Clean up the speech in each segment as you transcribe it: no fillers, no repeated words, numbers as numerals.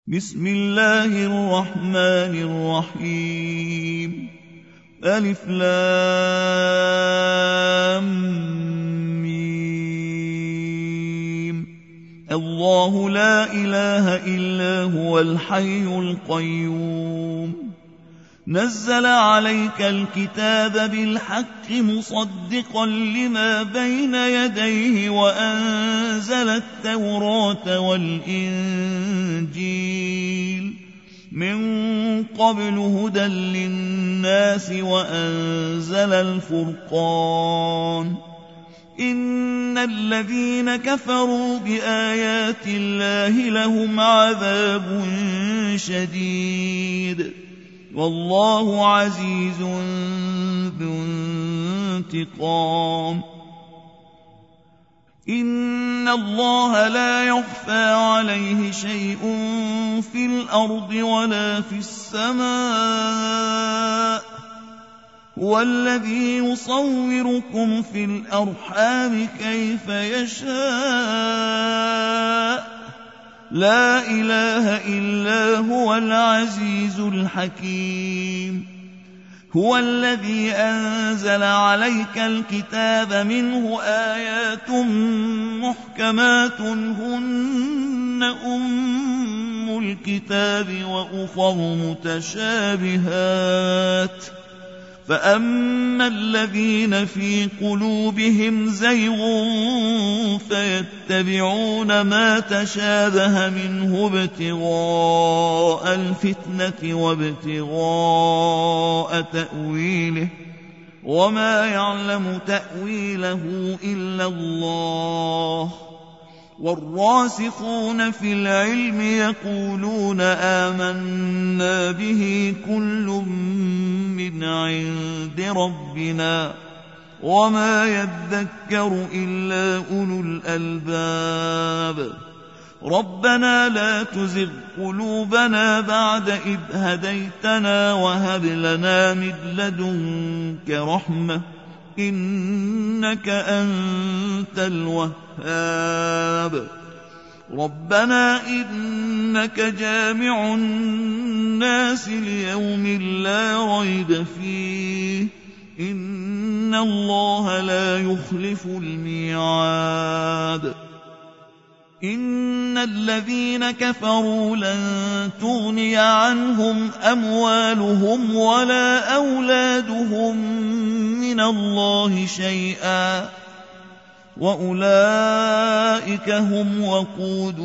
بسم الله الرحمن الرحيم ألف لام ميم الله لا إله إلا هو الحي القيوم نزل عليك الكتاب بالحق مصدقا لما بين يديه وأنزل التوراة والإنجيل من قبل هدى للناس وأنزل الفرقان إن الذين كفروا بآيات الله لهم عذاب شديد والله عزيز ذو انتقام إن الله لا يخفى عليه شيء في الأرض ولا في السماء هو الذي يصوركم في الأرحام كيف يشاء لا إله إلا هو العزيز الحكيم هو الذي أنزل عليك الكتاب منه آيات محكمات هن أم الكتاب وأخر متشابهات فأما الذين في قلوبهم زيغ فيتبعون ما تشابه منه ابتغاء الفتنة وابتغاء تأويله وما يعلم تأويله إلا الله والراسخون في العلم يقولون آمنا به كل من عند ربنا وما يذكر إلا أولو الألباب ربنا لا تزغ قلوبنا بعد إذ هديتنا وهب لنا من لدنك رحمة إنك أنت الوهاب ربنا إنك جامع الناس ليوم لا ريب فيه إن الله لا يخلف الميعاد إن الذين كفروا لن تغني عنهم أموالهم ولا أولادهم من الله شيئا وأولئك هم وقود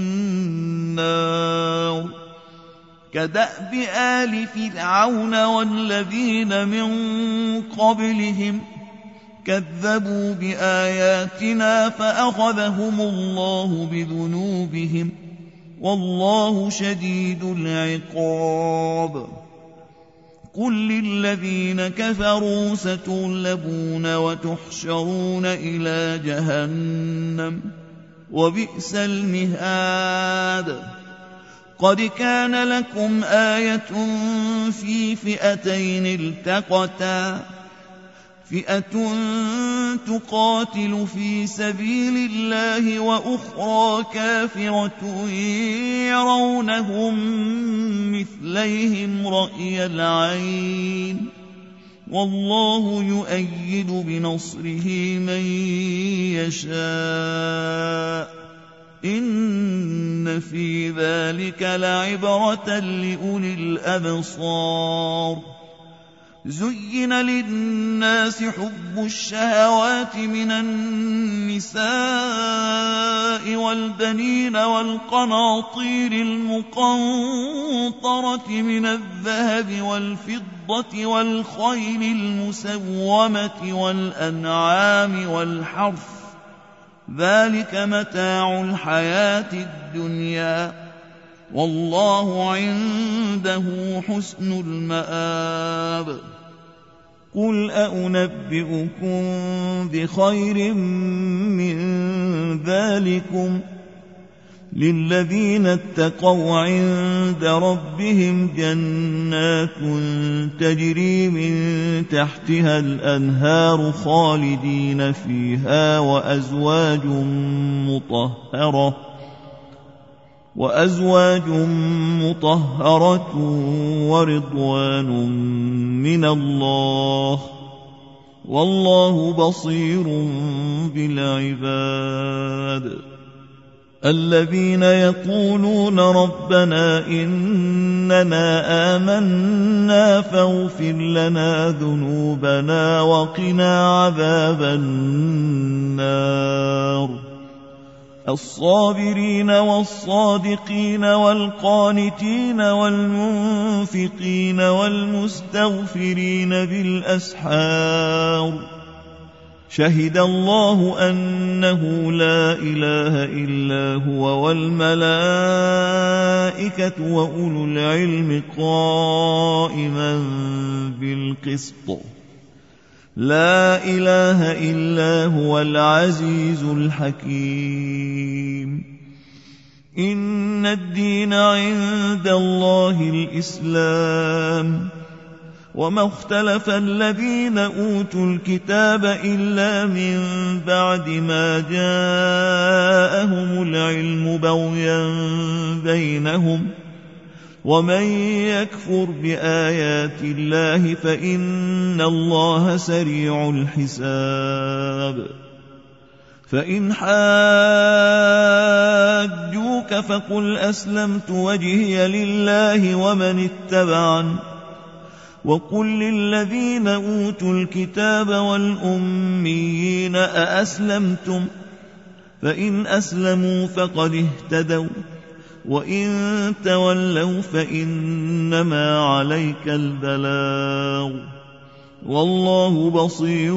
النار كدأب آل فرعون والذين من قبلهم كذبوا بآياتنا فأخذهم الله بذنوبهم والله شديد العقاب قل للذين كفروا ستغلبون وتحشرون إلى جهنم وبئس المهاد قد كان لكم آية في فئتين التقتا فئة تقاتل في سبيل الله وأخرى كافرة يرونهم مثليهم رأي العين والله يؤيد بنصره من يشاء إن في ذلك لعبرة لأولي الأبصار زين للناس حب الشهوات من النساء والبنين والقناطير المقنطرة من الذهب والفضة والخيل المسومة والأنعام والحرث ذلك متاع الحياة الدنيا والله عنده حسن المآب قل أنبئكم بخير من ذلكم للذين اتقوا عند ربهم جنات تجري من تحتها الأنهار خالدين فيها وأزواج مطهرة وأزواج مطهرة ورضوان من الله والله بصير بالعباد الذين يقولون ربنا إننا آمنا فاغفر لنا ذنوبنا وقنا عذاب النار الصابرين والصادقين والقانتين والمنفقين والمستغفرين بالأسحار شهد الله أنه لا إله إلا هو والملائكة وأولو العلم قائما بالقسط لا إله إلا هو العزيز الحكيم إن الدين عند الله الإسلام وما اختلف الذين أوتوا الكتاب إلا من بعد ما جاءهم العلم بغيا بينهم ومن يكفر بآيات الله فإن الله سريع الحساب فإن حاجوك فقل أسلمت وجهي لله ومن اتبعني وقل للذين أوتوا الكتاب والأميين أأسلمتم فإن أسلموا فقد اهتدوا وإن تولوا فإنما عليك البلاغ والله بصير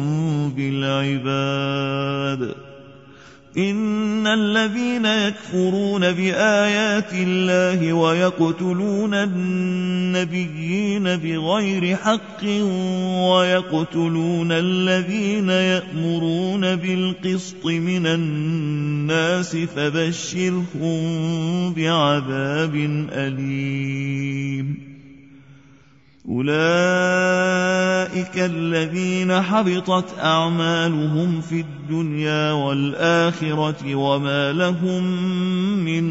بالعباد إن الذين يكفرون بآيات الله ويقتلون النبيين بغير حق ويقتلون الذين يأمرون بالقسط من الناس فبشرهم بعذاب أليم أولئك الذين حبطت أعمالهم في الدنيا والآخرة وما لهم من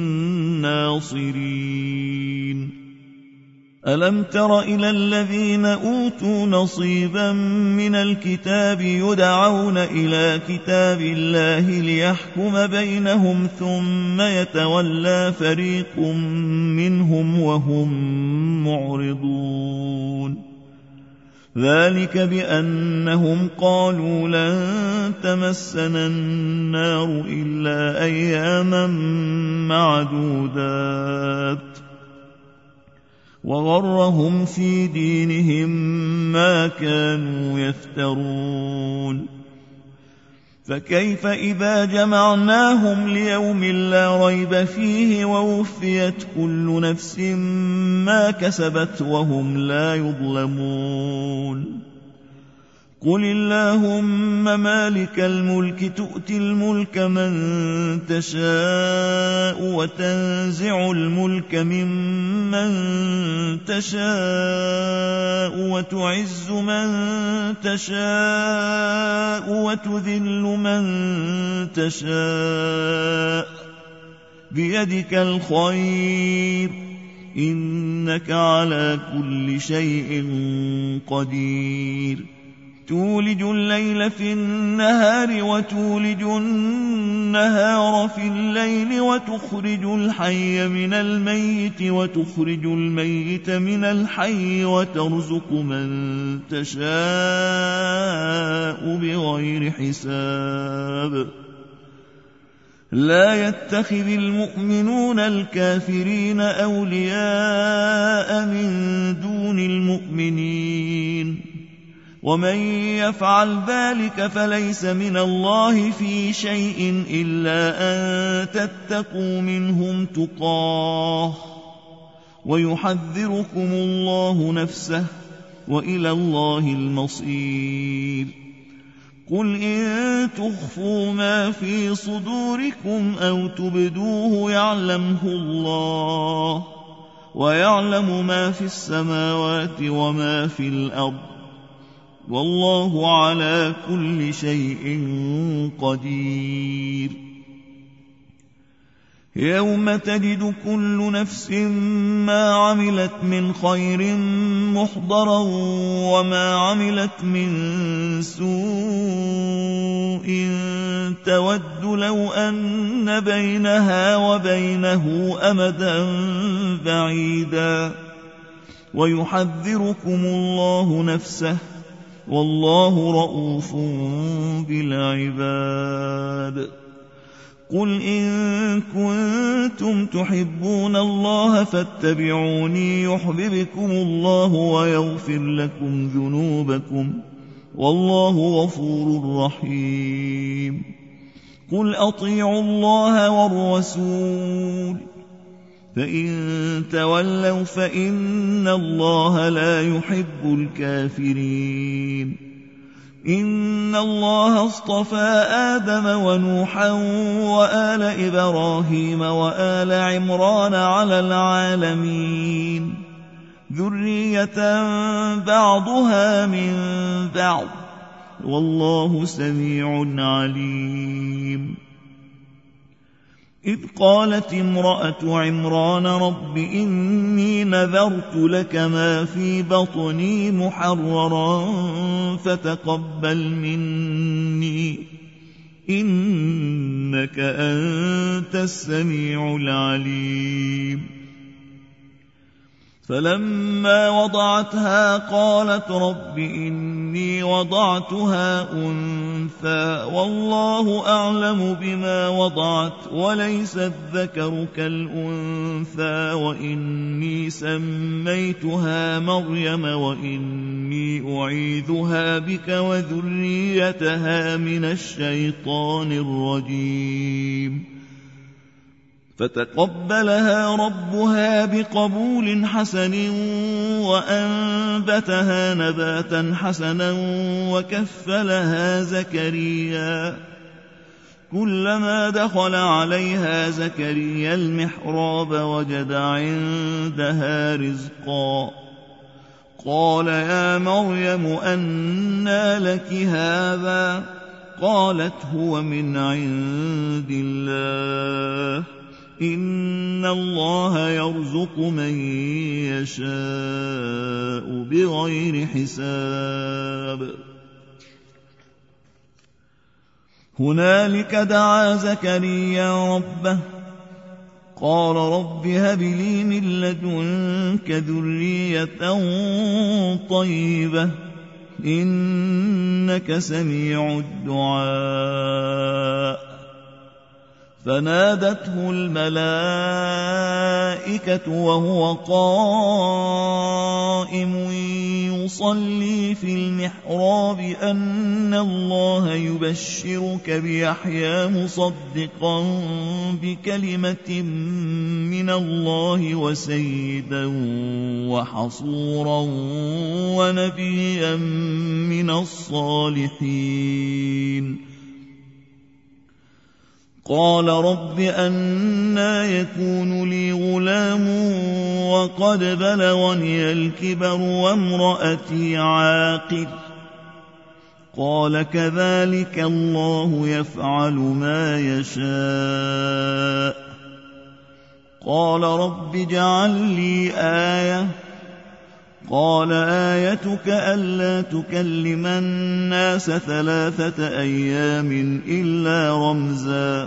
ناصرين ألم تر إلى الذين أوتوا نصيبا من الكتاب يدعون إلى كتاب الله ليحكم بينهم ثم يتولى فريق منهم وهم معرضون ذلك بأنهم قالوا لن تمسنا النار إلا أياما معدودات وغرهم في دينهم ما كانوا يفترون فكيف إذا جمعناهم ليوم لا ريب فيه ووفيت كل نفس ما كسبت وهم لا يظلمون قل اللهم مالك الملك تؤتي الملك من تشاء وتنزع الملك ممن تشاء وتعز من تشاء وتذل من تشاء بيدك الخير إنك على كل شيء قدير تولج الليل في النهار وتولج النهار في الليل وتخرج الحي من الميت وتخرج الميت من الحي وترزق من تشاء بغير حساب لا يتخذ المؤمنون الكافرين أولياء من دون المؤمنين ومن يفعل ذلك فليس من الله في شيء إلا أن تتقوا منهم تقاه ويحذركم الله نفسه وإلى الله المصير قل إن تخفوا ما في صدوركم أو تبدوه يعلمه الله ويعلم ما في السماوات وما في الأرض والله على كل شيء قدير يوم تجد كل نفس ما عملت من خير محضرا وما عملت من سوء تود لو أن بينها وبينه أمدا بعيدا ويحذركم الله نفسه والله رءوف بالعباد. قل إن كنتم تحبون الله فاتبعوني يحببكم الله ويغفر لكم ذنوبكم والله غفور رحيم. قل أطيعوا الله والرسول فإن تولوا فإن الله لا يحب الكافرين. إن الله اصطفى آدم ونوحا وآل إبراهيم وآل عمران على العالمين ذرية بعضها من بعض والله سميع عليم. إذ قالت امرأة عمران رب إني نذرت لك ما في بطني محررا فتقبل مني إنك أنت السميع العليم. فلما وضعتها قالت رب إني وضعتها أنثى والله أعلم بما وضعت وليس الذكر كالأنثى وإني سميتها مريم وإني أعيذها بك وذريتها من الشيطان الرجيم. فتقبلها ربها بقبول حسن وأنبتها نباتا حسنا وكفلها زكريا. كلما دخل عليها زكريا المحراب وجد عندها رزقا قال يا مريم أنى لك هذا قالت هو من عند الله إن الله يرزق من يشاء بغير حساب. هنالك دعا زكريا ربه قال رب هب لي من لدنك ذرية طيبة إنك سميع الدعاء. فنادته الملائكة وهو قائم يصلي في المحراب أن الله يبشرك بيحيى مصدقا بكلمة من الله وسيدا وحصورا ونبيا من الصالحين. قال رب أنى يكون لي غلام وقد بلغني الكبر وامرأتي عاقر قال كذلك الله يفعل ما يشاء. قال رب اجعل لي آية قال آيتك ألا تكلم الناس 3 أيام إلا رمزا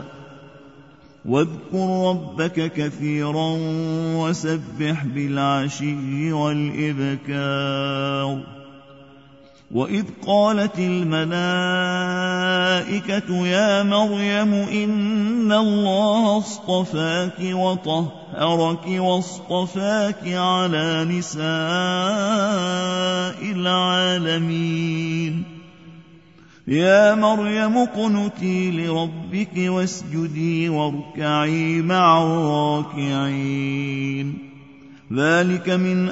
واذكر ربك كثيرا وسبح بالعشي والإبكار. وإذ قالت الملائكة يا مريم إن الله اصطفاك وطهرك واصطفاك على نساء العالمين. يا مريم اقنتي لربك واسجدي واركعي مع الراكعين. ذلك من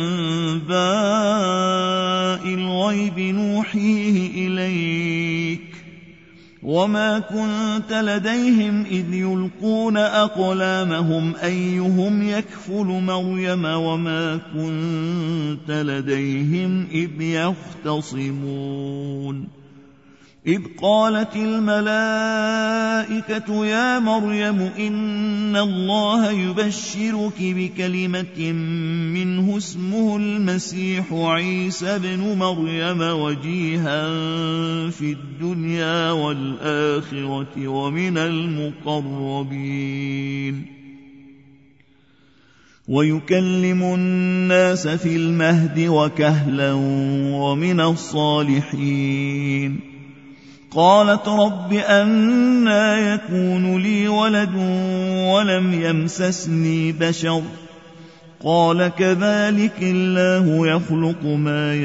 أنباء الغيب نوحيه إليك وما كنت لديهم إذ يلقون أقلامهم أيهم يكفل مريم وما كنت لديهم إذ يختصمون. إذ قالت الملائكة يا مريم إن الله يبشرك بكلمة منه اسمه المسيح عيسى ابن مريم وجيها في الدنيا والآخرة ومن المقربين ويكلم الناس في المهد وكهلا ومن الصالحين. قالت رب أنى يكون لي ولد ولم يمسسني بشر قال كذلك الله يخلق ما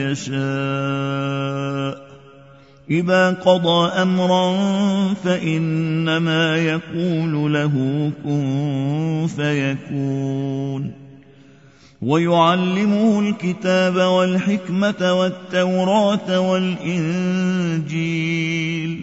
يشاء إذا قضى أمرا فإنما يقول له كن فيكون. ويعلمه الكتاب والحكمة والتوراة والإنجيل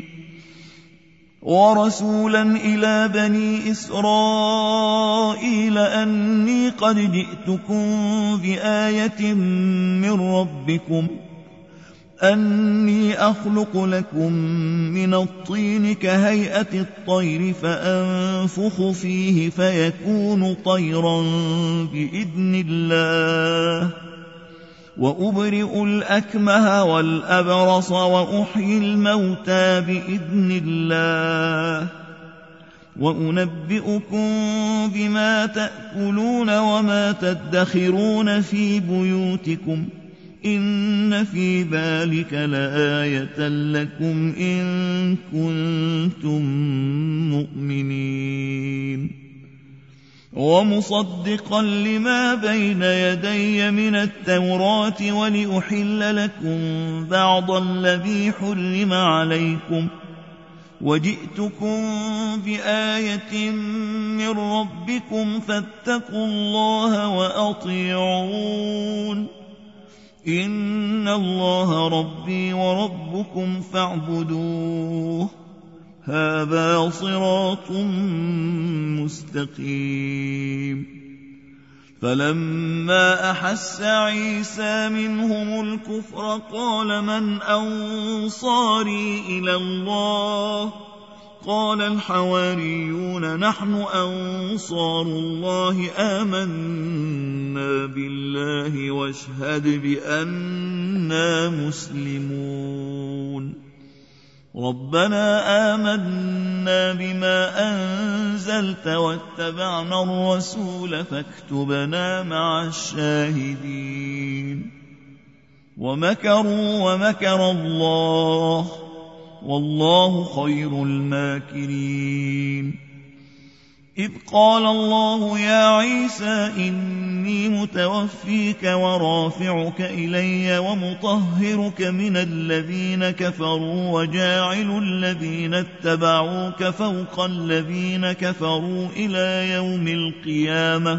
ورسولا إلى بني إسرائيل أني قد جئتكم بآية من ربكم أني أخلق لكم من الطين كهيئة الطير فأنفخ فيه فيكون طيرا بإذن الله وأبرئ الأكمه والأبرص وأحيي الموتى بإذن الله وأنبئكم بما تأكلون وما تدخرون في بيوتكم إن في ذلك لآية لكم إن كنتم مؤمنين. ومصدقا لما بين يدي من التوراة ولأحل لكم بعض الذي حرم عليكم وجئتكم بآية من ربكم فاتقوا الله وأطيعون إن الله ربي وربكم فاعبدوه هذا صراط مستقيم. فلما أحس عيسى منهم الكفر قال من أنصاري إلى الله قال الحواريون نحن أنصار الله آمنا بالله واشهد بأننا مسلمون. ربنا آمنا بما أنزلت واتبعنا الرسول فاكتبنا مع الشاهدين. ومكروا ومكر الله والله خير الماكرين. إذ قال الله يا عيسى إني متوفيك ورافعك إلي ومطهرك من الذين كفروا وجاعل الذين اتبعوك فوق الذين كفروا إلى يوم القيامة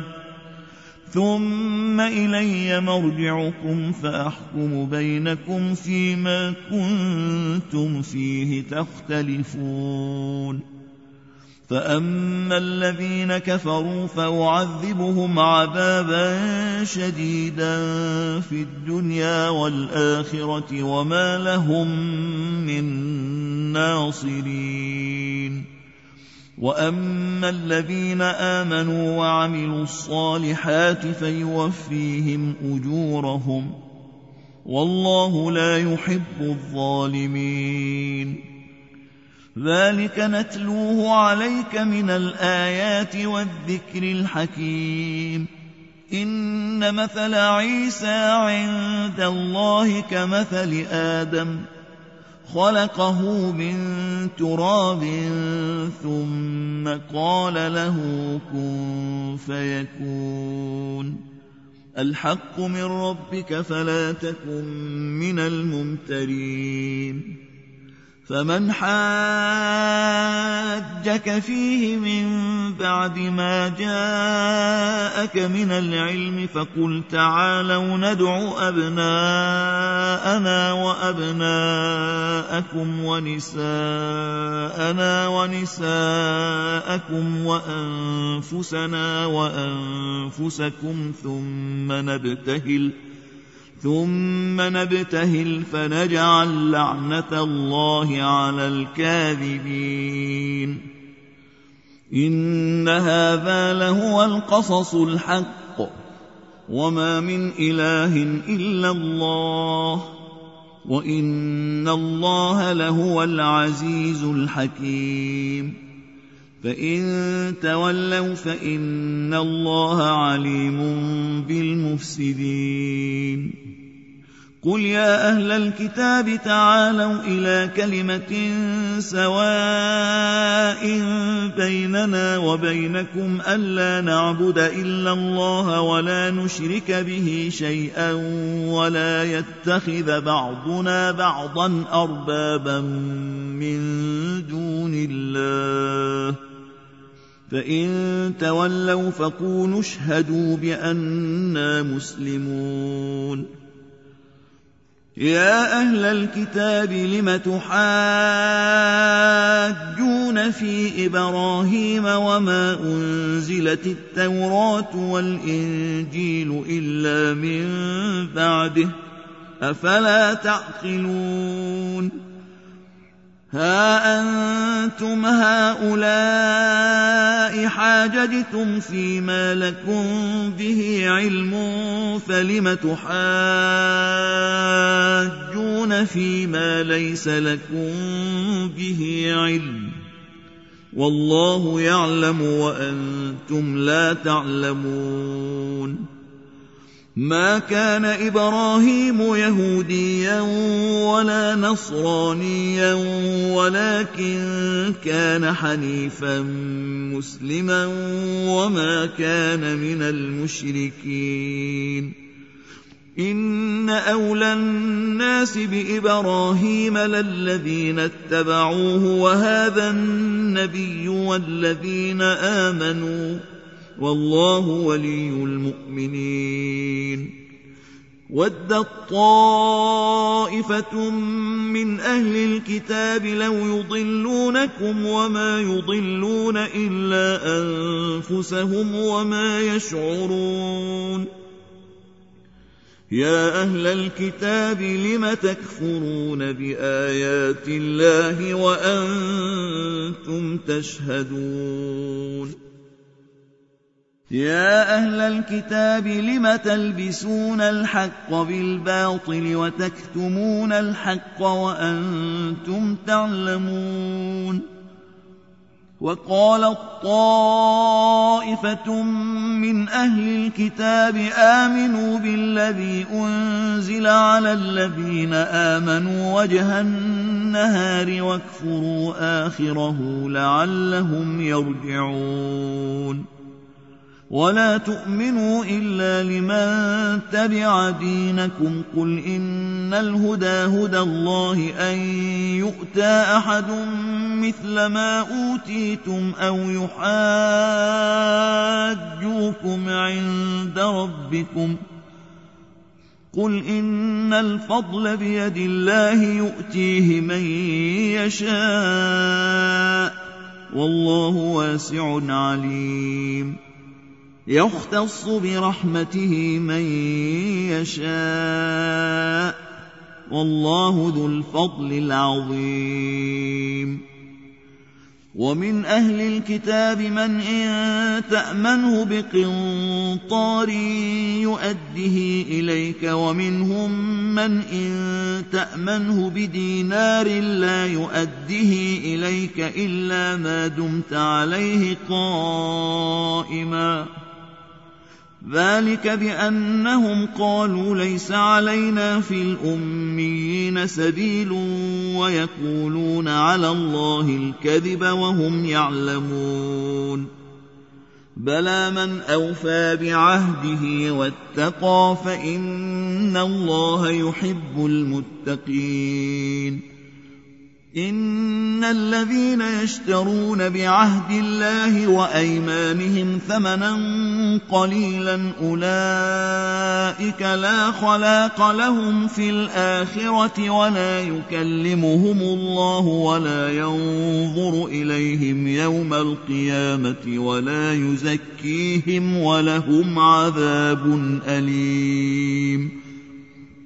ثم إلي مرجعكم فأحكم بينكم فيما كنتم فيه تختلفون. فأما الذين كفروا فأعذبهم عذابا شديدا في الدنيا والآخرة وما لهم من ناصرين. وأما الذين آمنوا وعملوا الصالحات فيوفيهم أجورهم والله لا يحب الظالمين. ذلك نتلوه عليك من الآيات والذكر الحكيم. إن مثل عيسى عند الله كمثل آدم خلقه من تراب ثم قال له كن فيكون. الحق من ربك فلا تكن من الممترين. فمن حاجك فيه من بعد ما جاءك من العلم فقل تعالوا ندع أبناءنا وأبناءكم ونساءنا ونساءكم وأنفسنا وأنفسكم ثم نبتهل فنجعل لعنة الله على الكاذبين إن هذا لهو القصص الحق وما من إله إلا الله وإن الله لهو العزيز الحكيم فإن تولوا فإن الله عليم بالمفسدين قل يا أهل الكتاب تعالوا إلى كلمة سواء بيننا وبينكم ألا نعبد إلا الله ولا نشرك به شيئا ولا يتخذ بعضنا بعضا أربابا من دون الله فإن تولوا فقولوا اشهدوا بأننا مسلمون يا أهل الكتاب لم تحاجون في إبراهيم وما أنزلت التوراة والإنجيل إلا من بعده أفلا تعقلون ها أنتم هؤلاء حاججتم فيما لكم به علم فلم تحاجون فيما ليس لكم به علم والله يعلم وأنتم لا تعلمون ما كان إبراهيم يهوديا ولا نصرانيا ولكن كان حنيفا مسلما وما كان من المشركين إن أولى الناس بإبراهيم للذين اتبعوه وهذا النبي والذين آمنوا والله ولي المؤمنين ودت طائفة من أهل الكتاب لو يضلونكم وما يضلون إلا أنفسهم وما يشعرون يا أهل الكتاب لم تكفرون بآيات الله وأنتم تشهدون يا أهل الكتاب لم تلبسون الحق بالباطل وتكتمون الحق وأنتم تعلمون وقالت طائفة من أهل الكتاب آمنوا بالذي أنزل على الذين آمنوا وجه النهار واكفروا آخره لعلهم يرجعون ولا تؤمنوا إلا لمن تبع دينكم قل إن الهدى هدى الله أن يؤتى أحد مثل ما أوتيتم أو يحاجوكم عند ربكم قل إن الفضل بيد الله يؤتيه من يشاء والله واسع عليم يختص برحمته من يشاء والله ذو الفضل العظيم ومن أهل الكتاب من إن تأمنه بقنطار يؤده إليك ومنهم من إن تأمنه بدينار لا يؤده إليك إلا ما دمت عليه قائما ذلك بأنهم قالوا ليس علينا في الأميين سبيل ويقولون على الله الكذب وهم يعلمون بلى من أوفى بعهده واتقى فإن الله يحب المتقين إن الذين يشترون بعهد الله وأيمانهم ثمنا قليلا أولئك لا خلاق لهم في الآخرة ولا يكلمهم الله ولا ينظر إليهم يوم القيامة ولا يزكيهم ولهم عذاب أليم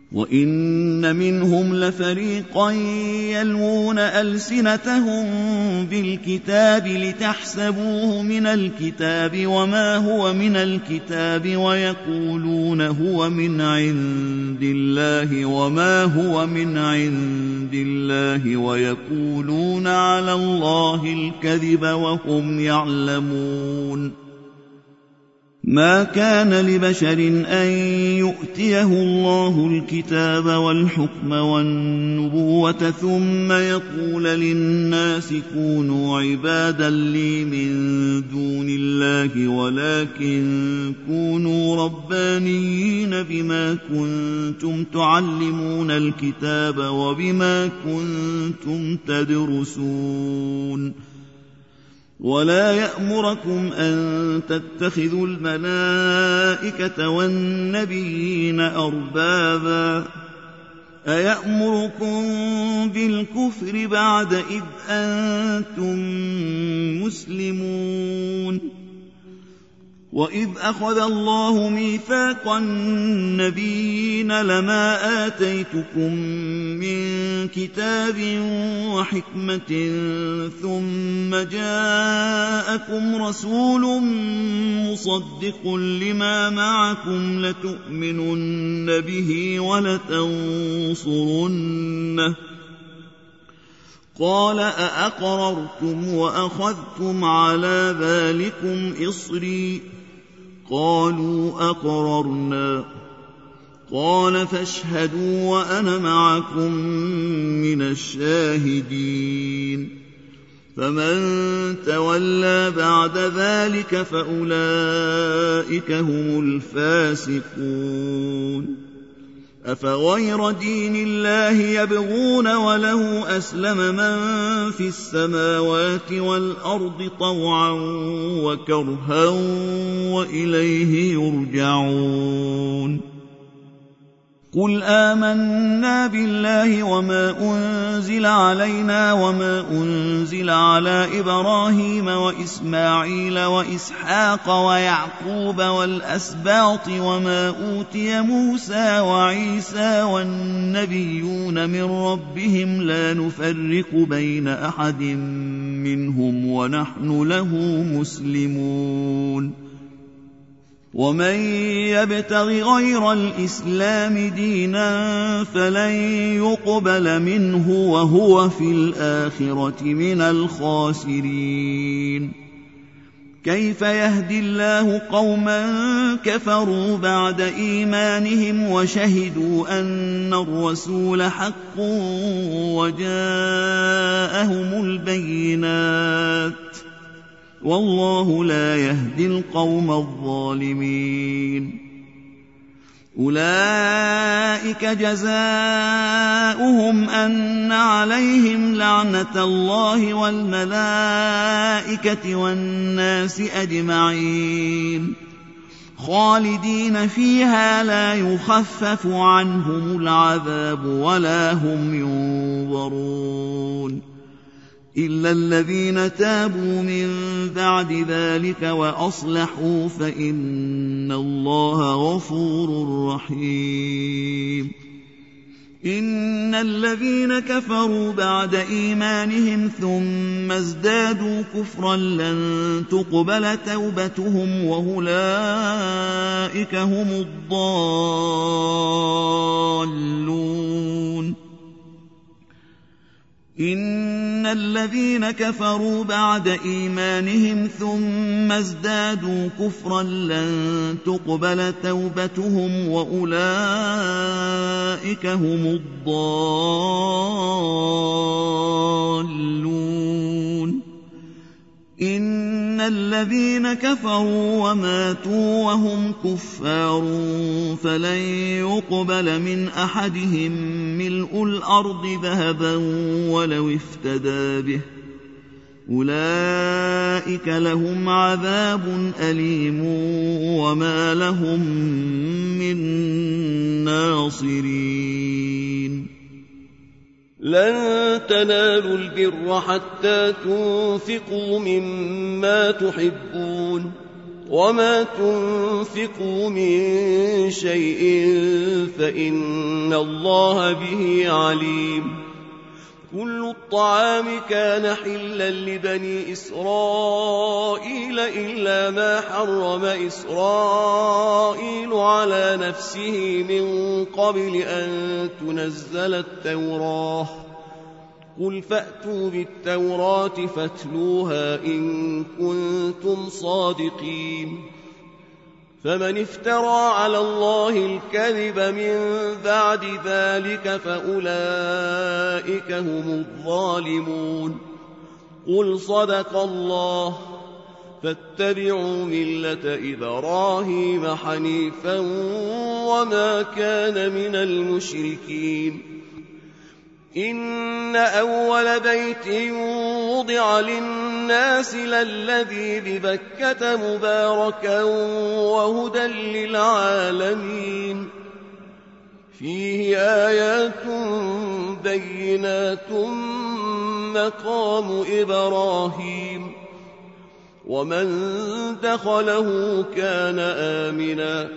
وإن منهم لفريقا يلوون ألسنتهم بالكتاب لتحسبوه من الكتاب وما هو من الكتاب ويقولون هو من عند الله وما هو من عند الله ويقولون على الله الكذب وهم يعلمون. ما كان لبشر أن يؤتيه الله الكتاب والحكم والنبوة ثم يقول للناس كونوا عبادا لي من دون الله ولكن كونوا ربانيين بما كنتم تعلمون الكتاب وبما كنتم تدرسون. ولا يأمركم أن تتخذوا الملائكة والنبيين أربابا أيأمركم بالكفر بعد إذ أنتم مسلمون. وإذ أخذ الله ميثاق النبيين لما آتيتكم من كتاب وحكمة ثم جاءكم رسول مصدق لما معكم لتؤمنن به ولتنصرنه قال أأقررتم وأخذتم على ذلكم إصري قالوا أقررنا قال فاشهدوا وأنا معكم من الشاهدين. فمن تولى بعد ذلك فأولئك هم الفاسقون. أفغير دين الله يبغون وله أسلم من في السماوات والأرض طوعا وكرها وإليه يرجعون. قل آمنا بالله وما أنزل علينا وما أنزل على إبراهيم وإسماعيل وإسحاق ويعقوب والأسباط وما أوتي موسى وعيسى والنبيون من ربهم لا نفرق بين أحد منهم ونحن له مسلمون. ومن يبتغ غير الإسلام دينا فلن يقبل منه وهو في الآخرة من الخاسرين. كيف يهدي الله قوما كفروا بعد إيمانهم وشهدوا أن الرسول حق وجاءهم البينات والله لا يهدي القوم الظالمين. أولئك جزاؤهم أن عليهم لعنة الله والملائكة والناس أجمعين خالدين فيها لا يخفف عنهم العذاب ولا هم ينظرون إلا الذين تابوا من بعد ذلك وأصلحوا فإن الله غفور رحيم. إن الذين كفروا بعد إيمانهم ثم ازدادوا كفرا لن تقبل توبتهم وأولئك هم الضالون. إن الذين كفروا بعد إيمانهم ثم ازدادوا كفرا لن تقبل توبتهم وأولئك هم الضالون. إن الذين كفروا وماتوا وهم كفار فلن يقبل من أحدهم ملء الأرض ذهبا ولو افتدى به أولئك لهم عذاب أليم وما لهم من ناصرين. لن تنالوا البر حتى تنفقوا مما تحبون وما تنفقوا من شيء فإن الله به عليم كل الطعام كان حلا لبني إسرائيل إلا ما حرم إسرائيل على نفسه من قبل أن تنزل التوراة قل فأتوا بالتوراة فاتلوها إن كنتم صادقين فمن افترى على الله الكذب من بعد ذلك فأولئك هم الظالمون قل صدق الله فاتبعوا ملة إبراهيم حنيفا وما كان من المشركين إن أول بيت وضع للناس للذي ببكة مباركا وهدى للعالمين فيه آيات بينات مقام إبراهيم ومن دخله كان آمنا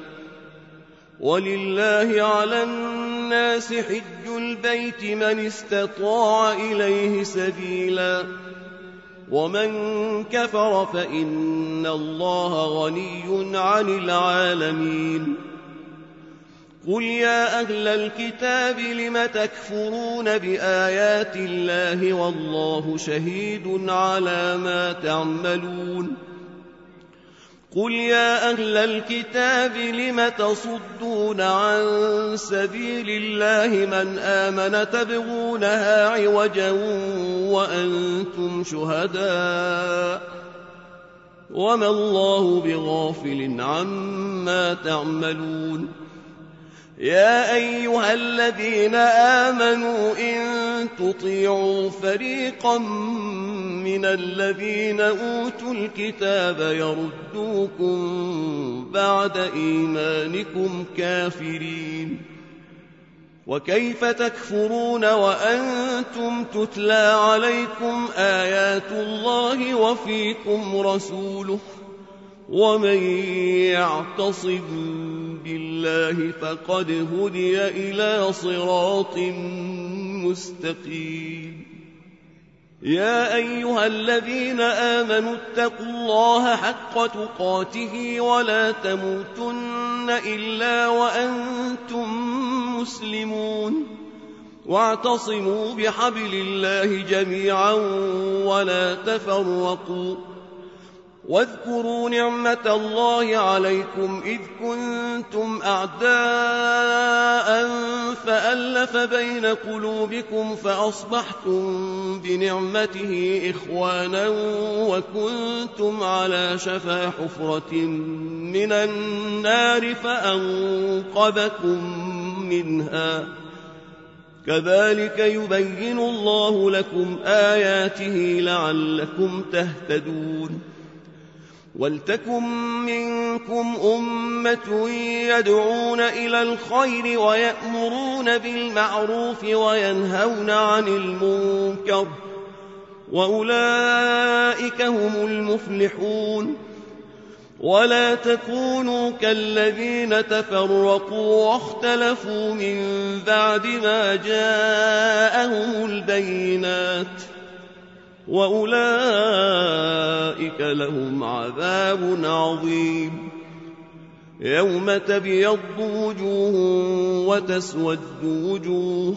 ولله على الناس حج البيت من استطاع إليه سبيلا ومن كفر فإن الله غني عن العالمين قل يا أهل الكتاب لم تكفرون بآيات الله والله شهيد على ما تعملون قل يا أهل الكتاب لم تصدون عن سبيل الله من آمن تبغونها عوجا وأنتم شهداء وما الله بغافل عما تعملون يا أيها الذين آمنوا إن تطيعوا فريقا من الذين أوتوا الكتاب يردوكم بعد إيمانكم كافرين وكيف تكفرون وأنتم تتلى عليكم آيات الله وفيكم رسوله ومن يعتصم بالله فقد هدي إلى صراط مستقيم يا أيها الذين آمنوا اتقوا الله حق تقاته ولا تموتن إلا وأنتم مسلمون واعتصموا بحبل الله جميعا ولا تفرقوا واذكروا نعمة الله عليكم إذ كنتم أعداء فألف بين قلوبكم فأصبحتم بنعمته إخوانا وكنتم على شفا حفرة من النار فأنقذكم منها كذلك يبين الله لكم آياته لعلكم تهتدون ولتكن منكم أمة يدعون إلى الخير ويأمرون بالمعروف وينهون عن المنكر وأولئك هم المفلحون ولا تكونوا كالذين تفرقوا واختلفوا من بعد ما جاءهم البينات وأولئك لهم عذاب عظيم يوم تبيض وجوه وتسود وجوه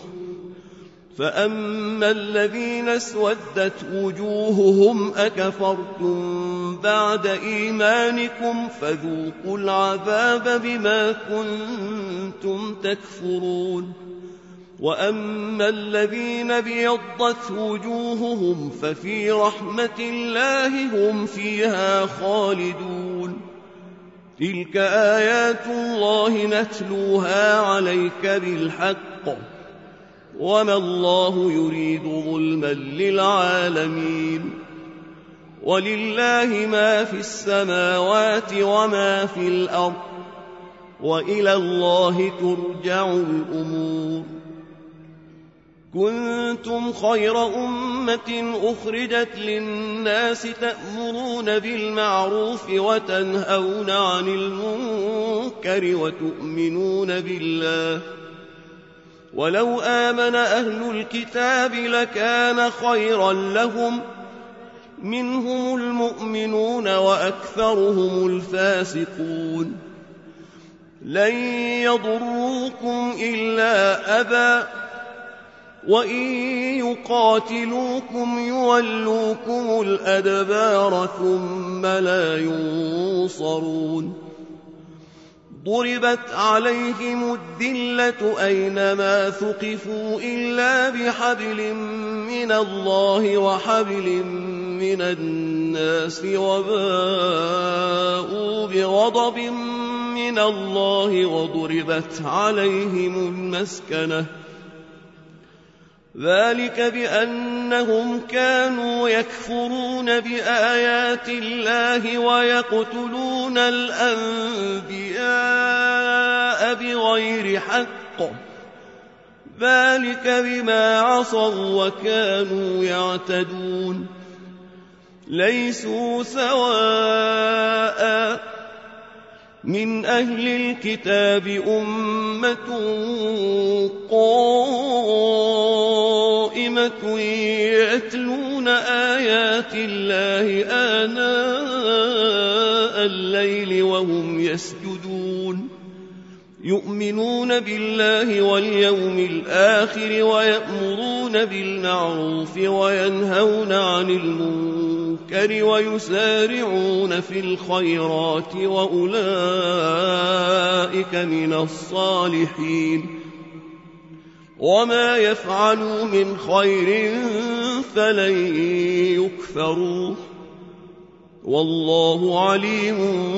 فأما الذين اسودت وجوههم أكفرتم بعد إيمانكم فذوقوا العذاب بما كنتم تكفرون وأما الذين بيضت وجوههم ففي رحمة الله هم فيها خالدون تلك آيات الله نتلوها عليك بالحق وما الله يريد ظلما للعالمين ولله ما في السماوات وما في الأرض وإلى الله ترجع الأمور كنتم خير أمة أخرجت للناس تأمرون بالمعروف وتنهون عن المنكر وتؤمنون بالله ولو آمن أهل الكتاب لكان خيرا لهم منهم المؤمنون وأكثرهم الفاسقون لن يضروكم إلا أذى وإن يقاتلوكم يولوكم الأدبار ثم لا ينصرون ضربت عليهم الذلة أينما ثقفوا إلا بحبل من الله وحبل من الناس وباءوا بغضب من الله وضربت عليهم المسكنة ذلك بأنهم كانوا يكفرون بآيات الله ويقتلون الأنبياء بغير حق ذلك بما عصوا وكانوا يعتدون ليسوا سواء من أهل الكتاب أمة قائمة يتلون آيات الله آناء الليل وهم يسجدون يؤمنون بالله واليوم الآخر ويأمرون بالمعروف وينهون عن المنكر ويسارعون في الخيرات وأولئك من الصالحين وما يفعلوا من خير فلن يكفروه والله عليم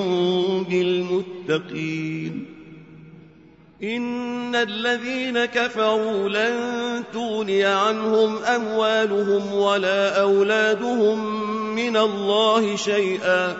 بالمتقين إن الذين كفروا لن تغني عنهم أموالهم ولا أولادهم من الله شيئا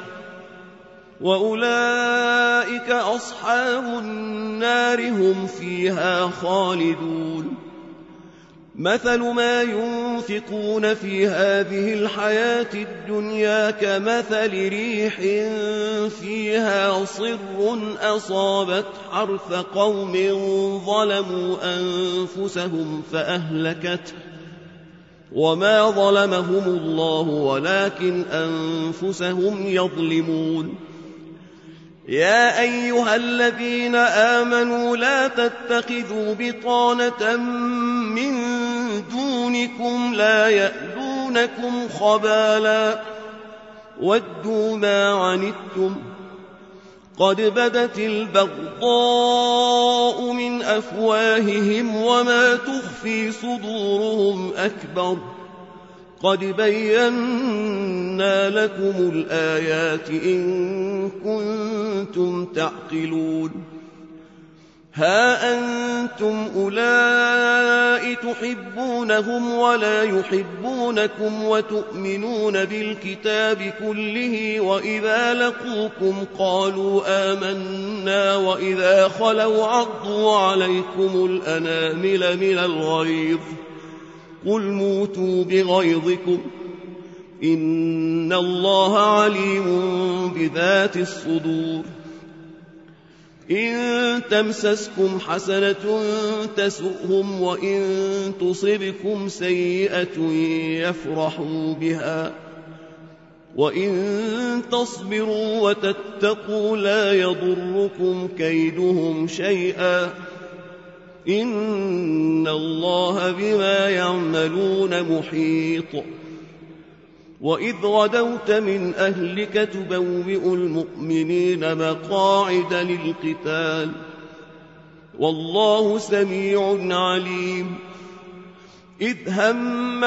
وأولئك أصحاب النار هم فيها خالدون مثل ما ينفقون في هذه الحياة الدنيا كمثل ريح فيها صر أصابت حرث قوم ظلموا أنفسهم فأهلكته وما ظلمهم الله ولكن أنفسهم يظلمون يا أيها الذين آمنوا لا تتخذوا بطانة من دونكم لا يألونكم خبالا ودوا ما عنتم قد بدت البغضاء من أفواههم وما تخفي صدورهم أكبر قد بينا لكم الآيات إن كنتم تعقلون ها أنتم أولئك تحبونهم ولا يحبونكم وتؤمنون بالكتاب كله وإذا لقوكم قالوا آمنا وإذا خلوا عضوا عليكم الأنامل من الغيظ قل موتوا بغيظكم إن الله عليم بذات الصدور إن تمسسكم حسنة تسؤهم وإن تصبكم سيئة يفرحوا بها وإن تصبروا وتتقوا لا يضركم كيدهم شيئا إن الله بما يعملون محيط وإذ غدوت من أهلك تبوئ المؤمنين مقاعد للقتال والله سميع عليم إذ هم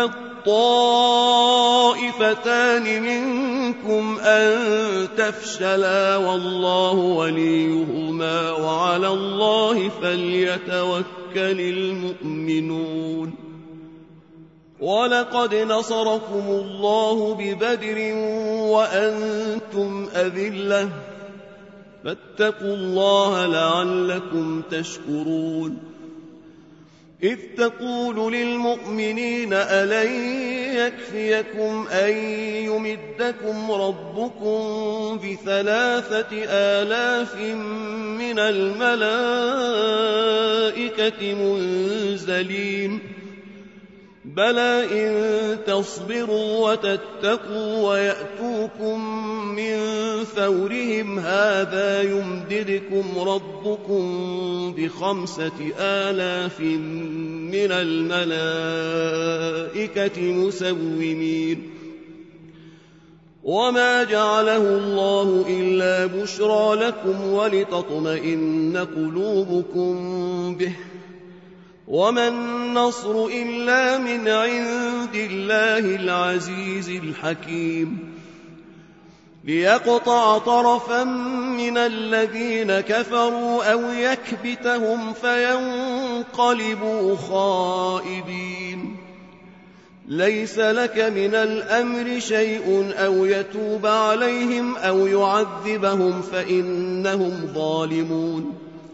الطائفتان منكم أن تفشلا والله وليهما وعلى الله فليتوكل المؤمنون ولقد نصركم الله ببدر وأنتم أذلة فاتقوا الله لعلكم تشكرون إذ تقول للمؤمنين ألن يكفيكم أن يمدكم ربكم ب3,000 من الملائكة منزلين بلى إن تصبروا وتتقوا ويأتوكم من فورهم هذا يمددكم ربكم ب5,000 من الملائكة مسومين وما جعله الله إلا بشرى لكم ولتطمئن قلوبكم به وما النصر إلا من عند الله العزيز الحكيم ليقطع طرفا من الذين كفروا أو يكبتهم فينقلبوا خائبين ليس لك من الأمر شيء أو يتوب عليهم أو يعذبهم فإنهم ظالمون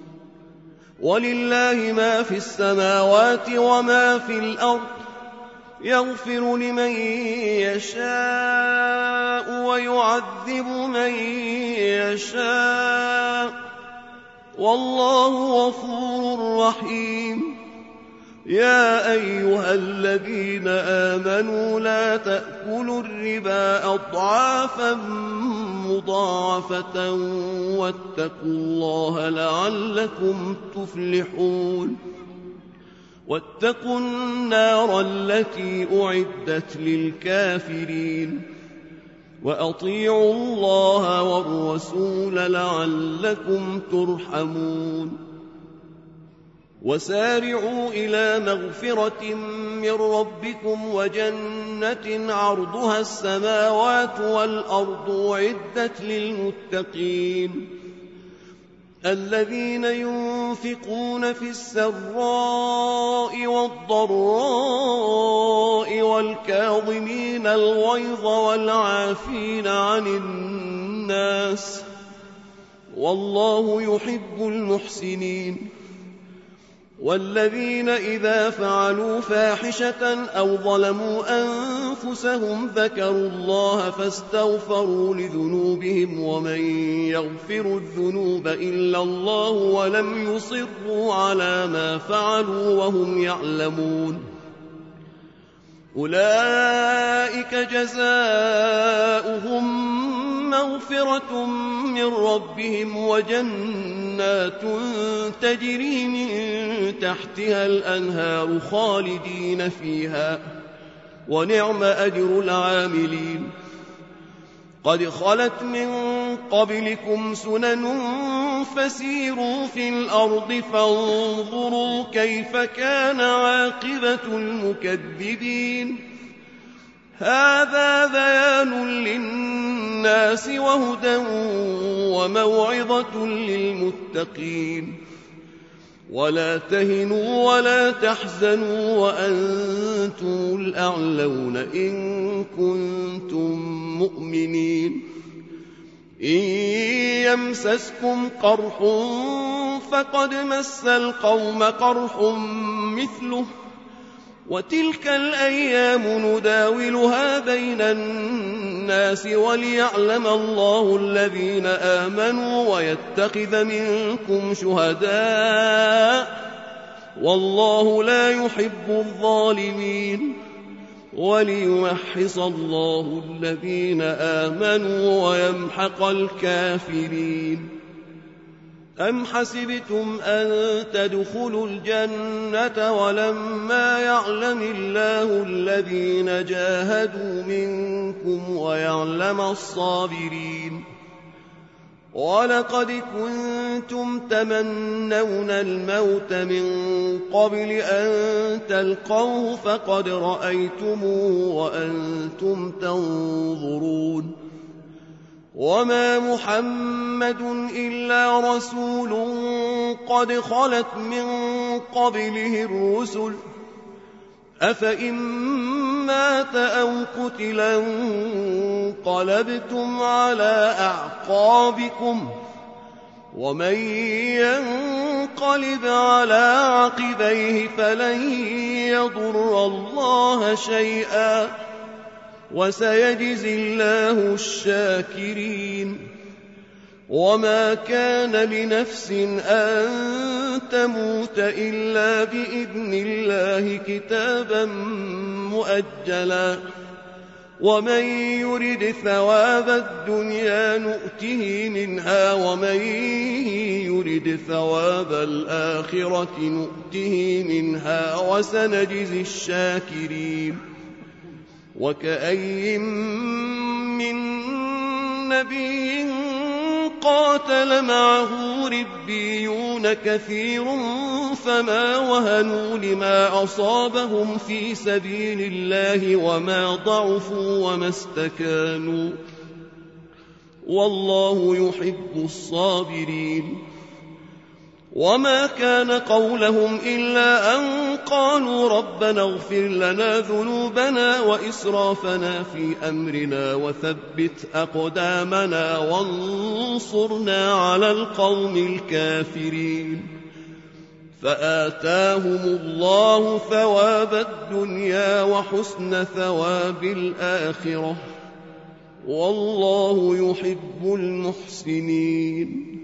ولله ما في السماوات وما في الأرض يغفر لمن يشاء ويعذب من يشاء والله غفور رحيم يا أيها الذين آمنوا لا تأكلوا الربا أضعافا مضاعفة واتقوا الله لعلكم تفلحون واتقوا النار التي أعدت للكافرين وأطيعوا الله والرسول لعلكم ترحمون وسارعوا إلى مغفرة من ربكم وجنة عرضها السماوات والأرض أعدت للمتقين الذين ينفقون في السراء والضراء والكاظمين الغيظ والعافين عن الناس والله يحب المحسنين والذين إذا فعلوا فاحشة أو ظلموا أنفسهم ذكروا الله فاستغفروا لذنوبهم ومن يغفر الذنوب إلا الله ولم يصروا على ما فعلوا وهم يعلمون أولئك جزاؤهم مغفرة من ربهم وجنات تجري من تحتها الأنهار خالدين فيها ونعم أجر العاملين قد خلت من قبلكم سنن فسيروا في الأرض فانظروا كيف كان عاقبة المكذبين هذا بيان للناس وهدى وموعظة للمتقين ولا تهنوا ولا تحزنوا وأنتم الأعلون إن كنتم مؤمنين إن يمسسكم قرح فقد مس القوم قرح مثله وتلك الأيام نداولها بين الناس وليعلم الله الذين آمنوا ويتخذ منكم شهداء والله لا يحب الظالمين وليمحص الله الذين آمنوا ويمحق الكافرين أم حسبتم أن تدخلوا الجنة ولما يعلم الله الذين جاهدوا منكم ويعلم الصابرين ولقد كنتم تمنون الموت من قبل أن تلقوه فقد رأيتموه وأنتم تنظرون وما محمد إلا رسول قد خلت من قبله الرسل أفإن مات أو قتلا انقلبتم على أعقابكم ومن ينقلب على عقبيه فلن يضر الله شيئا وسيجزي الله الشاكرين. وما كان لنفس أن تموت إلا بإذن الله كتابا مؤجلا ومن يرد ثواب الدنيا نؤته منها ومن يرد ثواب الآخرة نؤته منها وسنجزي الشاكرين. وكأي من نبي قاتل معه ربيون كثير فما وهنوا لما أصابهم في سبيل الله وما ضعفوا وما استكانوا والله يحب الصابرين. وما كان قولهم إلا أن قالوا ربنا اغفر لنا ذنوبنا وإسرافنا في أمرنا وثبت أقدامنا وانصرنا على القوم الكافرين. فآتاهم الله ثواب الدنيا وحسن ثواب الآخرة والله يحب المحسنين.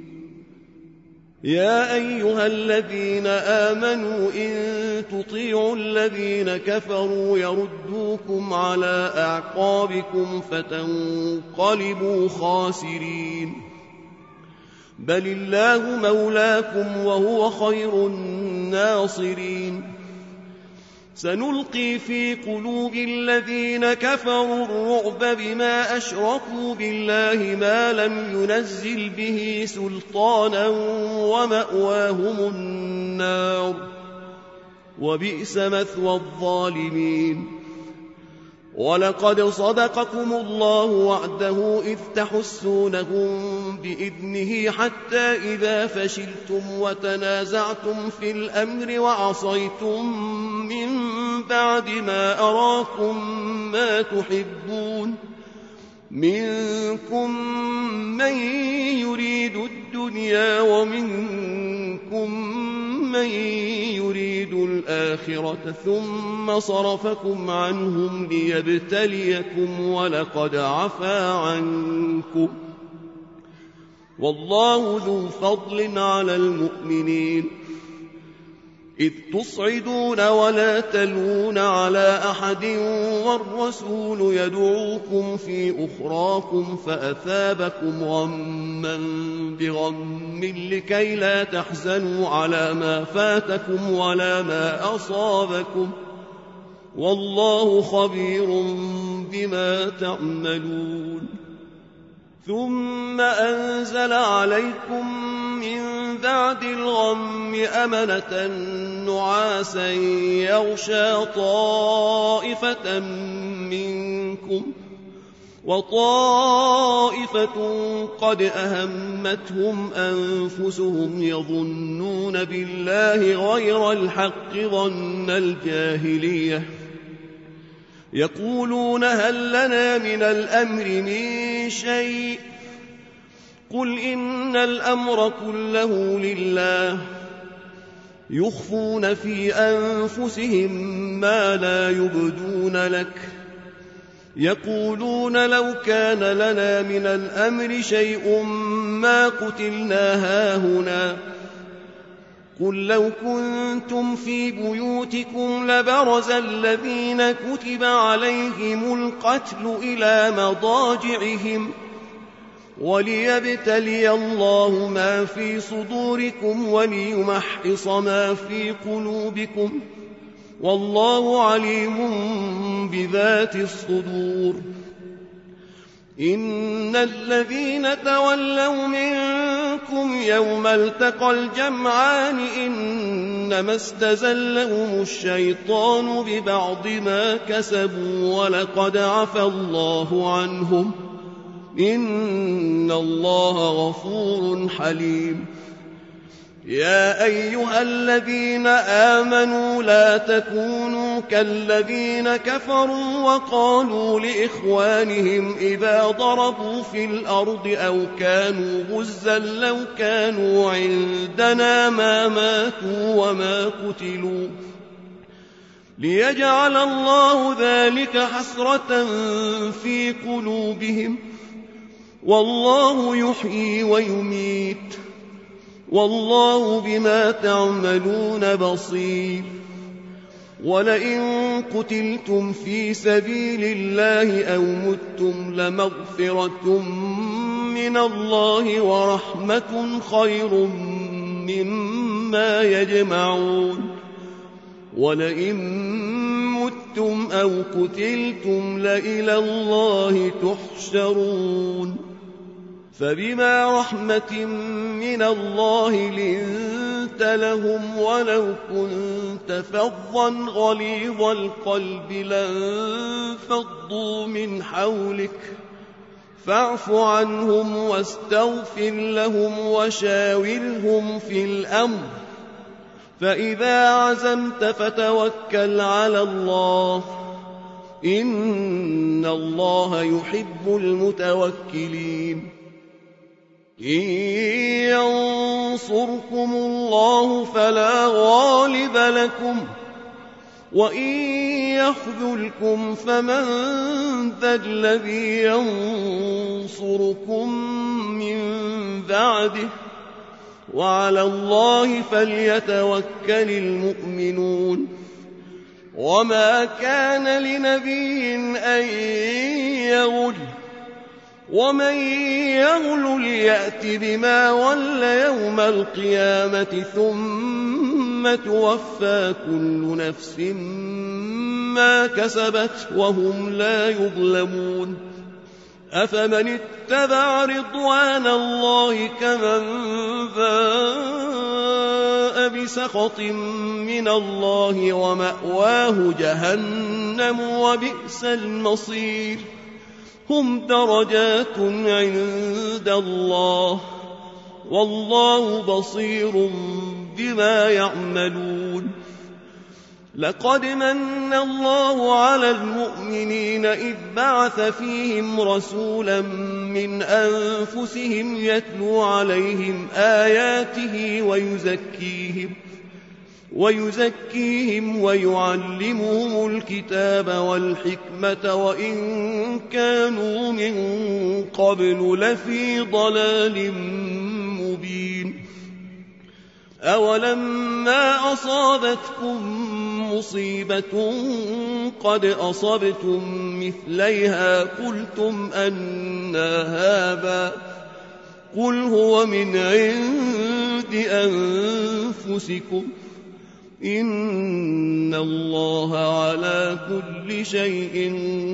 يا أيها الذين آمنوا إن تطيعوا الذين كفروا يردوكم على أعقابكم فتنقلبوا خاسرين. بل الله مولاكم وهو خير الناصرين. سنلقي في قلوب الذين كفروا الرعب بما أشركوا بالله ما لم ينزل به سلطانا ومأواهم النار وبئس مثوى الظالمين. ولقد صدقكم الله وعده إذ تحسونهم بإذنه حتى إذا فشلتم وتنازعتم في الأمر وعصيتم من بعد ما أراكم ما تحبون منكم من يريد الدنيا ومنكم من يريد الآخرة ثم صرفكم عنهم ليبتليكم ولقد عفا عنكم والله ذو فضل على المؤمنين. إذ تصعدون ولا تلون على أحد والرسول يدعوكم في أخراكم فأثابكم غما بغم لكي لا تحزنوا على ما فاتكم ولا ما أصابكم والله خبير بما تعملون. ثم أنزل عليكم من بعد الغم أمنة نعاسا يغشى طائفة منكم وطائفة قد أهمتهم أنفسهم يظنون بالله غير الحق ظن الجاهلية يقولون هل لنا من الأمر من شيء قل إن الأمر كله لله يخفون في أنفسهم ما لا يبدون لك يقولون لو كان لنا من الأمر شيء ما قتلنا هاهنا قل لو كنتم في بيوتكم لبرز الذين كتب عليهم القتل إلى مضاجعهم وليبتلي الله ما في صدوركم وليمحص ما في قلوبكم والله عليم بذات الصدور. إن الذين تولوا منكم يوم التقى الجمعان إنما استزلهم الشيطان ببعض ما كسبوا ولقد عفى الله عنهم إن الله غفور حليم. يا أيها الذين آمنوا لا تكونوا كالذين كفروا وقالوا لإخوانهم إذا ضربوا في الأرض أو كانوا غزا لو كانوا عندنا ما ماتوا وما قتلوا ليجعل الله ذلك حسرة في قلوبهم والله يحيي ويميت والله بما تعملون بصير ولئن قتلتم في سبيل الله أو متم لمغفرة من الله ورحمة خير مما يجمعون ولئن متم أو قتلتم لإلى الله تحشرون فبما رحمة من الله لنت لهم ولو كنت فظا غليظ القلب لانفضوا من حولك فاعف عنهم واستغفر لهم وشاورهم في الأمر فإذا عزمت فتوكل على الله إن الله يحب المتوكلين إن ينصركم الله فلا غالب لكم وإن يخذلكم فمن ذا الذي ينصركم من بعده وعلى الله فليتوكل المؤمنون وما كان لنبي أن يغل ومن يغل ليأت بما ول يوم القيامة ثم توفى كل نفس ما كسبت وهم لا يظلمون أفمن اتبع رضوان الله كمن باء بسخط من الله ومأواه جهنم وبئس المصير هم درجات عند الله والله بصير بما يعملون لقد من الله على المؤمنين إذ بعث فيهم رسولا من أنفسهم يتلو عليهم آياته ويزكيهم ويعلمهم الكتاب والحكمة وإن كانوا من قبل لفي ضلال مبين أولما أصابتكم مصيبة قد أصبتم مثليها قلتم أنى هذا قل هو من عند أنفسكم إن الله على كل شيء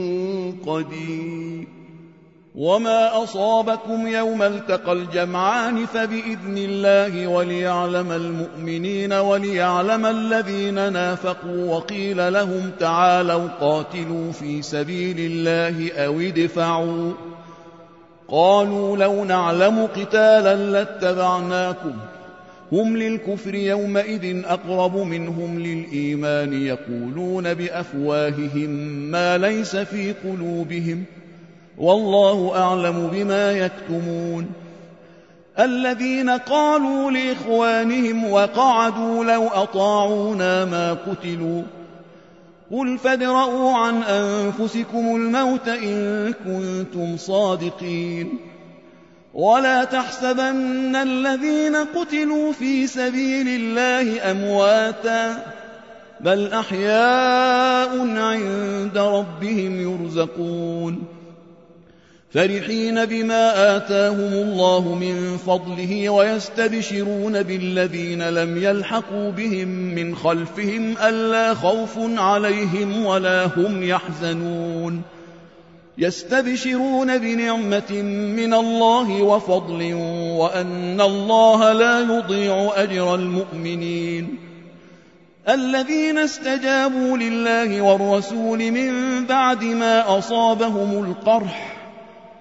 قدير وما أصابكم يوم التقى الجمعان فبإذن الله وليعلم المؤمنين وليعلم الذين نافقوا وقيل لهم تعالوا قاتلوا في سبيل الله أو ادفعوا قالوا لو نعلم قتالا لاتبعناكم هم للكفر يومئذ أقرب منهم للإيمان يقولون بأفواههم ما ليس في قلوبهم والله أعلم بما يكتمون الذين قالوا لإخوانهم وقعدوا لو أطاعونا ما قتلوا قل فادرءوا عن أنفسكم الموت إن كنتم صادقين ولا تحسبن الذين قتلوا في سبيل الله أمواتا بل أحياء عند ربهم يرزقون فرحين بما آتاهم الله من فضله ويستبشرون بالذين لم يلحقوا بهم من خلفهم ألا خوف عليهم ولا هم يحزنون يستبشرون بنعمة من الله وفضل وأن الله لا يضيع أجر المؤمنين الذين استجابوا لله والرسول من بعد ما أصابهم القرح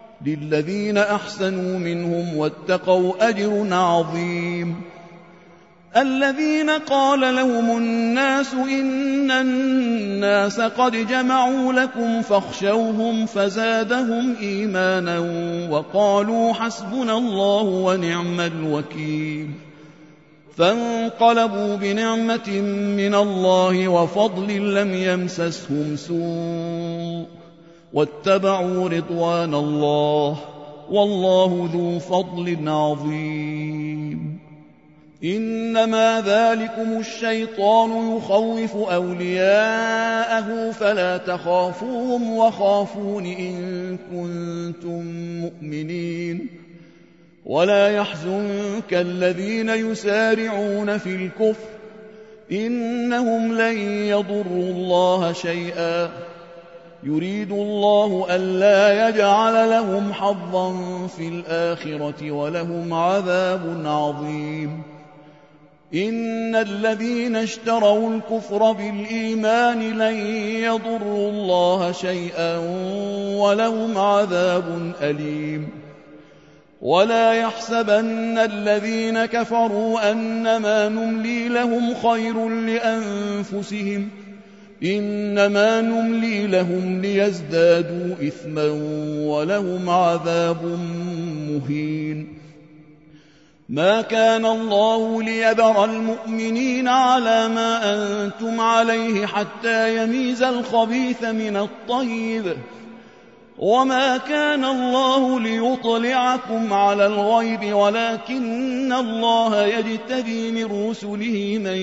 للذين أحسنوا منهم واتقوا أجر عظيم الذين قال لهم الناس إن الناس قد جمعوا لكم فاخشوهم فزادهم إيمانا وقالوا حسبنا الله ونعم الوكيل فانقلبوا بنعمة من الله وفضل لم يمسسهم سوء واتبعوا رضوان الله والله ذو فضل عظيم إنما ذلكم الشيطان يخوف أولياءه فلا تخافوهم وخافون إن كنتم مؤمنين ولا يحزنك الذين يسارعون في الكفر إنهم لن يضروا الله شيئا يريد الله ألا يجعل لهم حظا في الآخرة ولهم عذاب عظيم إن الذين اشتروا الكفر بالإيمان لن يضروا الله شيئا ولهم عذاب أليم ولا يحسبن الذين كفروا أنما نملي لهم خير لأنفسهم إنما نملي لهم ليزدادوا إثما ولهم عذاب مهين ما كان الله ليذر المؤمنين على ما أنتم عليه حتى يميز الخبيث من الطيب وما كان الله ليطلعكم على الغيب ولكن الله يجتبي من رسله من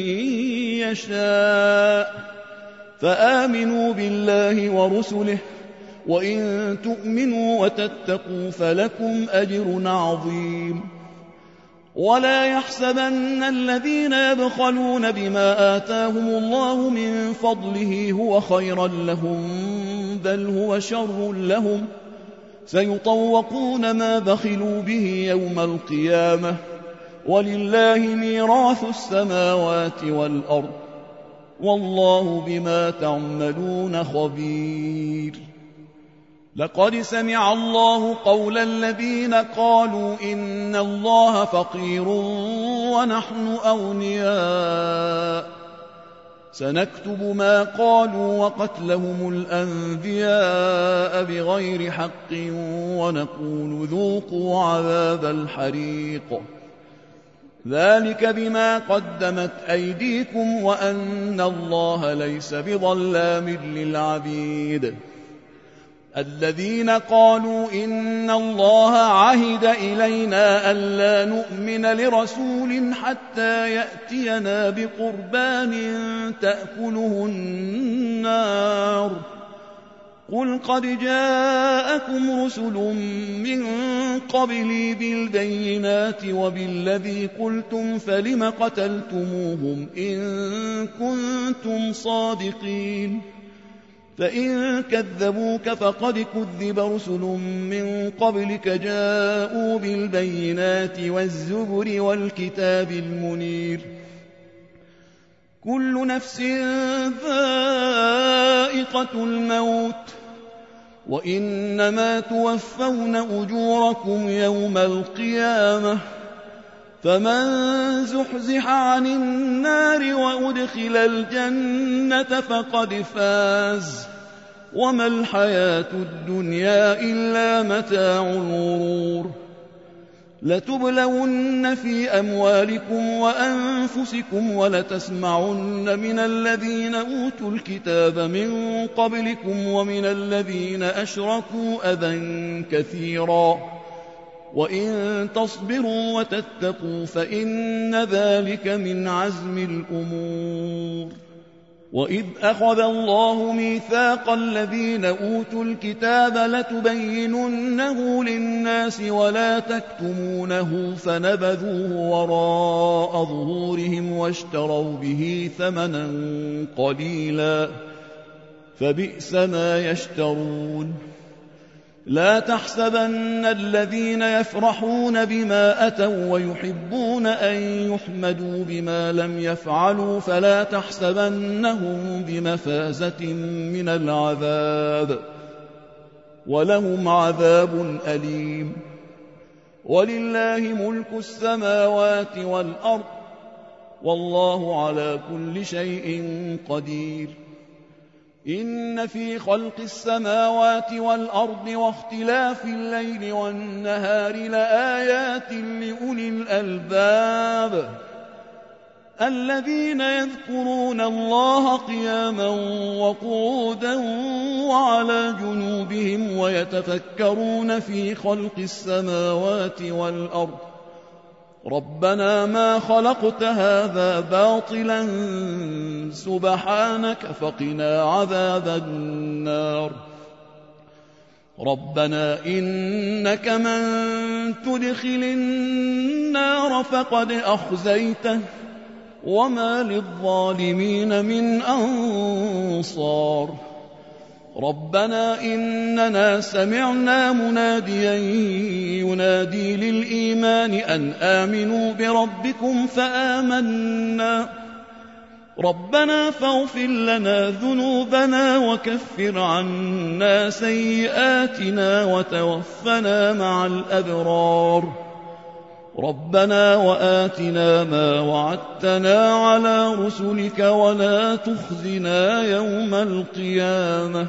يشاء فآمنوا بالله ورسله وإن تؤمنوا وتتقوا فلكم أجر عظيم ولا يحسبن الذين يبخلون بما آتاهم الله من فضله هو خيرا لهم بل هو شر لهم سيطوقون ما بخلوا به يوم القيامة ولله ميراث السماوات والأرض والله بما تعملون خبير لقد سمع الله قول الذين قالوا إن الله فقير ونحن أغنياء سنكتب ما قالوا وقتلهم الأنبياء بغير حق ونقول ذوقوا عذاب الحريق ذلك بما قدمت أيديكم وأن الله ليس بظلام للعبيد الذين قالوا إن الله عهد إلينا ألا نؤمن لرسول حتى يأتينا بقربان تأكله النار قل قد جاءكم رسل من قبلي بالبينات وبالذي قلتم فلم قتلتموهم إن كنتم صادقين فإن كذبوك فقد كذب رسل من قبلك جاءوا بالبينات والزبر والكتاب المنير كل نفس ذائقة الموت وإنما توفون أجوركم يوم القيامة فمن زحزح عن النار وأدخل الجنة فقد فاز وما الحياة الدنيا إلا متاع الغرور لتبلون في أموالكم وأنفسكم ولتسمعن من الذين أوتوا الكتاب من قبلكم ومن الذين أشركوا أذى كثيرا وإن تصبروا وتتقوا فإن ذلك من عزم الأمور وإذ أخذ الله ميثاق الذين أوتوا الكتاب لتبيننه للناس ولا تكتمونه فنبذوه وراء ظهورهم واشتروا به ثمنا قليلا فبئس ما يشترون لا تحسبن الذين يفرحون بما أتوا ويحبون أن يحمدوا بما لم يفعلوا فلا تحسبنهم بمفازة من العذاب ولهم عذاب أليم ولله ملك السماوات والأرض والله على كل شيء قدير. إن في خلق السماوات والأرض واختلاف الليل والنهار لآيات لأولي الألباب الذين يذكرون الله قياما وقعودا وعلى جنوبهم ويتفكرون في خلق السماوات والأرض ربنا ما خلقت هذا باطلا سبحانك فقنا عذاب النار. ربنا إنك من تدخل النار فقد أخزيته وما للظالمين من أنصار. ربنا إننا سمعنا مناديا ينادي للإيمان أن آمنوا بربكم فآمنا ربنا فاغفر لنا ذنوبنا وكفر عنا سيئاتنا وتوفنا مع الأبرار. ربنا وآتنا ما وعدتنا على رسلك ولا تخزنا يوم القيامة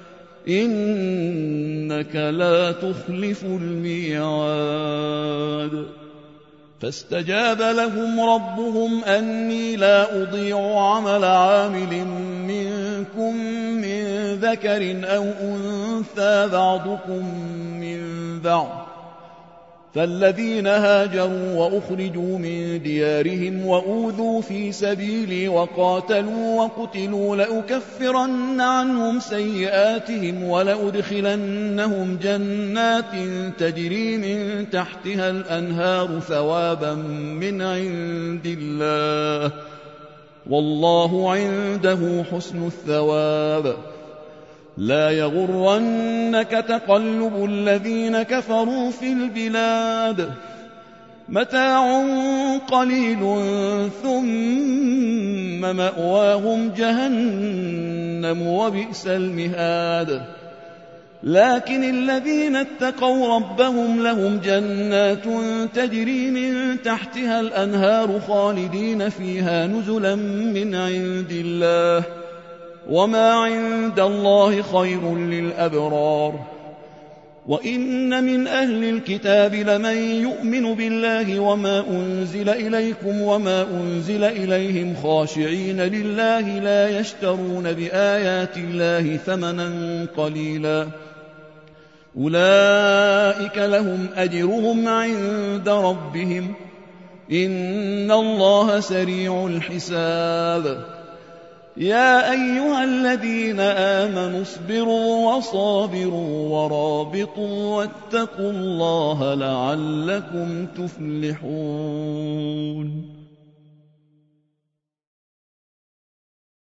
إنك لا تخلف الميعاد. فاستجاب لهم ربهم أني لا أضيع عمل عامل منكم من ذكر أو أنثى بعضكم من بعض فالذين هاجروا وأخرجوا من ديارهم وأوذوا في سبيلي وقاتلوا وقتلوا لأكفرن عنهم سيئاتهم ولأدخلنهم جنات تجري من تحتها الأنهار ثوابا من عند الله والله عنده حسن الثواب. لا يغرنك تقلب الذين كفروا في البلاد متاع قليل ثم مأواهم جهنم وبئس المهاد. لكن الذين اتقوا ربهم لهم جنات تجري من تحتها الأنهار خالدين فيها نزلا من عند الله وما عند الله خير للأبرار. وإن من أهل الكتاب لمن يؤمن بالله وما أنزل إليكم وما أنزل إليهم خاشعين لله لا يشترون بآيات الله ثمنا قليلا أولئك لهم أجرهم عند ربهم إن الله سريع الحساب. يا أيها الذين آمنوا اصبروا وصابروا ورابطوا واتقوا الله لعلكم تفلحون.